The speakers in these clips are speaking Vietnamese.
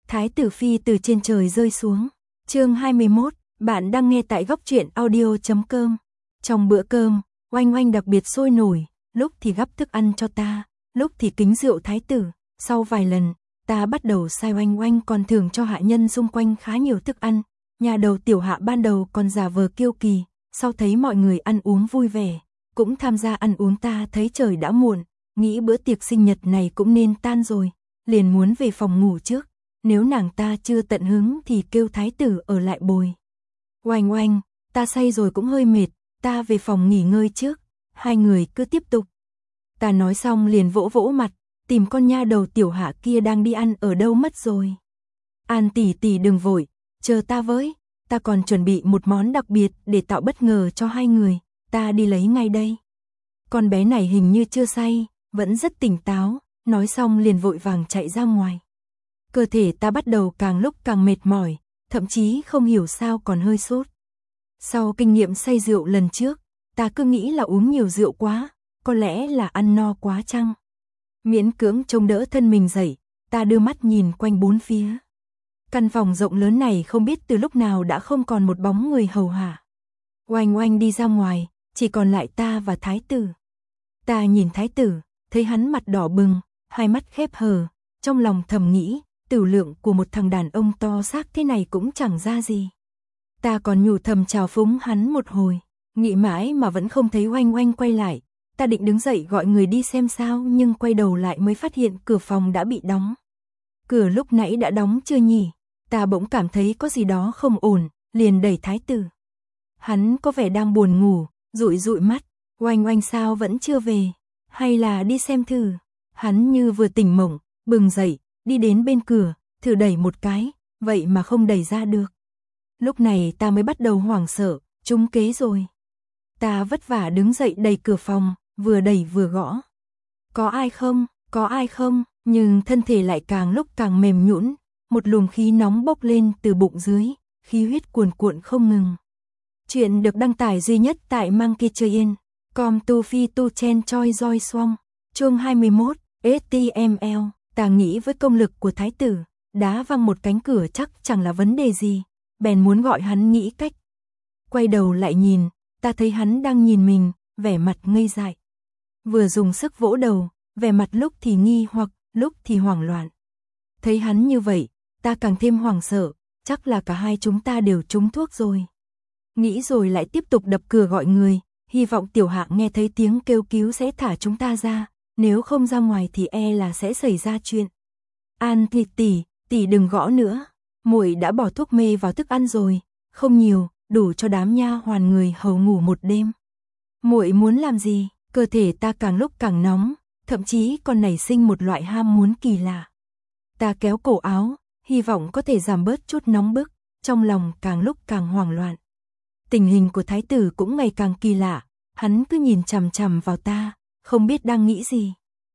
Thái tử phi từ trên trời rơi xuống. Chương 21, bạn đang nghe tại góc truyện audio.com. Trong bữa cơm, Oanh Oanh đặc biệt sôi nổi, lúc thì gắp thức ăn cho ta, lúc thì kính rượu thái tử. Sau vài lần, ta bắt đầu sai Oanh Oanh còn thưởng cho hạ nhân xung quanh khá nhiều thức ăn. Nhà đầu tiểu hạ ban đầu còn giả vờ kiêu kỳ, sau thấy mọi người ăn uống vui vẻ, cũng tham gia ăn uống. Ta thấy trời đã muộn, nghĩ bữa tiệc sinh nhật này cũng nên tan rồi, liền muốn về phòng ngủ trước. Nếu nàng ta chưa tận hứng thì kêu thái tử ở lại bồi. Oanh Oanh, ta say rồi cũng hơi mệt, ta về phòng nghỉ ngơi trước, hai người cứ tiếp tục. Ta nói xong liền vỗ vỗ mặt, tìm con nha đầu tiểu hạ kia đang đi ăn ở đâu mất rồi. An tỷ tỷ đừng vội, chờ ta với, ta còn chuẩn bị một món đặc biệt để tạo bất ngờ cho hai người, ta đi lấy ngay đây. Con bé này hình như chưa say, vẫn rất tỉnh táo, nói xong liền vội vàng chạy ra ngoài. Cơ thể ta bắt đầu càng lúc càng mệt mỏi, thậm chí không hiểu sao còn hơi sốt. Sau kinh nghiệm say rượu lần trước, ta cứ nghĩ là uống nhiều rượu quá, có lẽ là ăn no quá chăng. Miễn cưỡng chống đỡ thân mình dậy, ta đưa mắt nhìn quanh bốn phía. Căn phòng rộng lớn này không biết từ lúc nào đã không còn một bóng người hầu hạ. Oanh Oanh đi ra ngoài, chỉ còn lại ta và thái tử. Ta nhìn thái tử, thấy hắn mặt đỏ bừng, hai mắt khép hờ, trong lòng thầm nghĩ, tử lượng của một thằng đàn ông to xác thế này cũng chẳng ra gì. Ta còn nhủ thầm chào phúng hắn một hồi, nghĩ mãi mà vẫn không thấy Oanh Oanh quay lại. Ta định đứng dậy gọi người đi xem sao, nhưng quay đầu lại mới phát hiện cửa phòng đã bị đóng. Cửa lúc nãy đã đóng chưa nhỉ? Ta bỗng cảm thấy có gì đó không ổn, liền đẩy thái tử. Hắn có vẻ đang buồn ngủ, dụi dụi mắt. Oanh Oanh sao vẫn chưa về? Hay là đi xem thử? Hắn như vừa tỉnh mộng, bừng dậy, đi đến bên cửa, thử đẩy một cái, vậy mà không đẩy ra được. Lúc này ta mới bắt đầu hoảng sợ, trúng kế rồi. Ta vất vả đứng dậy đẩy cửa phòng, vừa đẩy vừa gõ. Có ai không? Có ai không? Nhưng thân thể lại càng lúc càng mềm nhũn, một luồng khí nóng bốc lên từ bụng dưới, khí huyết cuồn cuộn không ngừng. Chuyện được đăng tải duy nhất tại Monkeytrain.com. Tu Phi Tu Chen Choi Roi Swong. Chương 21, HTML. Ta nghĩ với công lực của thái tử, đá văng một cánh cửa chắc chẳng là vấn đề gì, bèn muốn gọi hắn nghĩ cách. Quay đầu lại nhìn, ta thấy hắn đang nhìn mình, vẻ mặt ngây dại. Vừa dùng sức vỗ đầu, vẻ mặt lúc thì nghi hoặc, lúc thì hoảng loạn. Thấy hắn như vậy, ta càng thêm hoảng sợ, chắc là cả hai chúng ta đều trúng thuốc rồi. Nghĩ rồi lại tiếp tục đập cửa gọi người, hy vọng tiểu hạ nghe thấy tiếng kêu cứu sẽ thả chúng ta ra, nếu không ra ngoài thì e là sẽ xảy ra chuyện. An tỷ đừng gõ nữa, muội đã bỏ thuốc mê vào thức ăn rồi, không nhiều, đủ cho đám nha hoàn người hầu ngủ một đêm. Muội muốn làm gì? Cơ thể ta càng lúc càng nóng, thậm chí còn nảy sinh một loại ham muốn kỳ lạ. Ta kéo cổ áo, hy vọng có thể giảm bớt chút nóng bức, trong lòng càng lúc càng hoảng loạn. Tình hình của thái tử cũng ngày càng kỳ lạ, hắn cứ nhìn chằm chằm vào ta, không biết đang nghĩ gì.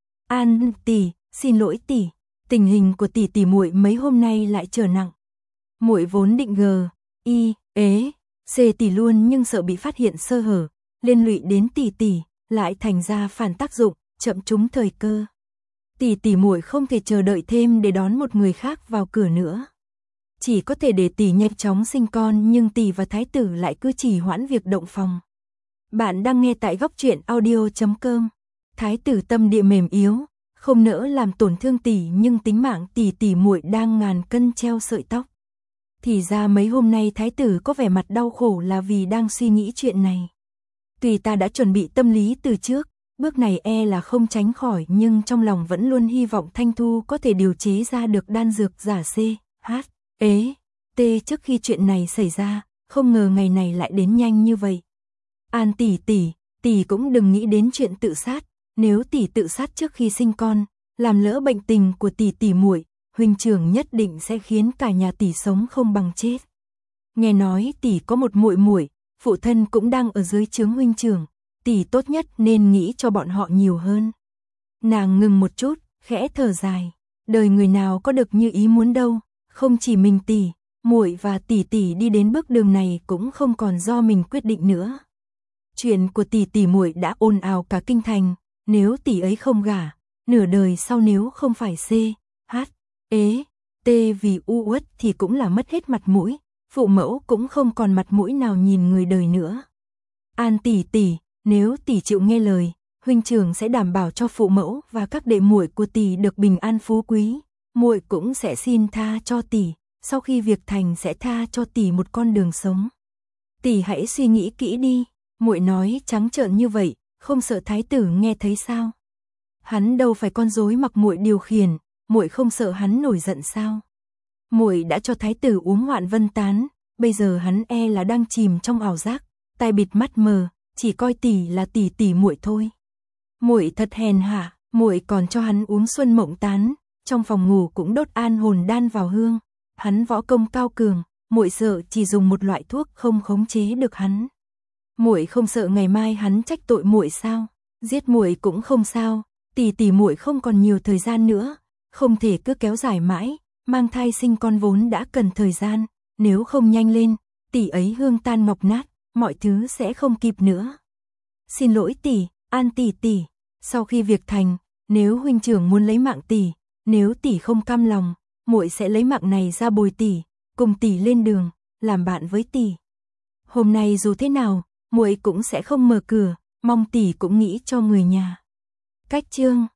An tỷ, xin lỗi tỷ, tình hình của tỷ muội mấy hôm nay lại trở nặng. Muội vốn định C tỷ luôn nhưng sợ bị phát hiện sơ hở, liên lụy đến tỷ, lại thành ra phản tác dụng, chậm trúng thời cơ. Tỷ muội không thể chờ đợi thêm để đón một người khác vào cửa nữa. Chỉ có thể để tỷ nhanh chóng sinh con, nhưng tỷ và thái tử lại cứ trì hoãn việc động phòng. Bạn đang nghe tại góc truyện audio.com. Thái tử tâm địa mềm yếu, không nỡ làm tổn thương tỷ, nhưng tính mạng tỷ muội đang ngàn cân treo sợi tóc. Thì ra mấy hôm nay thái tử có vẻ mặt đau khổ là vì đang suy nghĩ chuyện này. Tuy ta đã chuẩn bị tâm lý từ trước, bước này e là không tránh khỏi, nhưng trong lòng vẫn luôn hy vọng Thanh Thu có thể điều chế ra được đan dược giả T trước khi chuyện này xảy ra, không ngờ ngày này lại đến nhanh như vậy. An tỷ cũng đừng nghĩ đến chuyện tự sát, nếu tỷ tự sát trước khi sinh con, làm lỡ bệnh tình của tỷ muội, huynh trưởng nhất định sẽ khiến cả nhà tỷ sống không bằng chết. Nghe nói tỷ có một muội muội, phụ thân cũng đang ở dưới trướng huynh trưởng, tỷ tốt nhất nên nghĩ cho bọn họ nhiều hơn. Nàng ngừng một chút, khẽ thở dài, đời người nào có được như ý muốn đâu, không chỉ mình tỷ, muội và tỷ đi đến bước đường này cũng không còn do mình quyết định nữa. Chuyện của tỷ muội đã ồn ào cả kinh thành, nếu tỷ ấy không gả, nửa đời sau nếu không phải Tê vì u uất thì cũng là mất hết mặt mũi, phụ mẫu cũng không còn mặt mũi nào nhìn người đời nữa. An tỷ tỷ, nếu tỷ chịu nghe lời, huynh trưởng sẽ đảm bảo cho phụ mẫu và các đệ muội của tỷ được bình an phú quý, muội cũng sẽ xin tha cho tỷ, sau khi việc thành sẽ tha cho tỷ một con đường sống. Tỷ hãy suy nghĩ kỹ đi, muội nói trắng trợn như vậy, không sợ thái tử nghe thấy sao? Hắn đâu phải con rối mặc muội điều khiển, muội không sợ hắn nổi giận sao? Muội đã cho thái tử uống Hoạn Vân Tán, bây giờ hắn e là đang chìm trong ảo giác, tai bịt mắt mờ, chỉ coi tỷ là tỷ tỷ muội thôi. Muội thật hèn hạ, muội còn cho hắn uống Xuân Mộng Tán, trong phòng ngủ cũng đốt an hồn đan vào hương. Hắn võ công cao cường, muội sợ chỉ dùng một loại thuốc không khống chế được hắn. Muội không sợ ngày mai hắn trách tội muội sao? Giết muội cũng không sao, tỷ muội không còn nhiều thời gian nữa, không thể cứ kéo dài mãi, mang thai sinh con vốn đã cần thời gian, nếu không nhanh lên, tỷ ấy hương tan ngọc nát, mọi thứ sẽ không kịp nữa. Xin lỗi tỷ, An tỷ, sau khi việc thành, nếu huynh trưởng muốn lấy mạng tỷ, nếu tỷ không cam lòng, muội sẽ lấy mạng này ra bồi tỷ, cùng tỷ lên đường, làm bạn với tỷ. Hôm nay dù thế nào, muội cũng sẽ không mở cửa, mong tỷ cũng nghĩ cho người nhà. Cách chương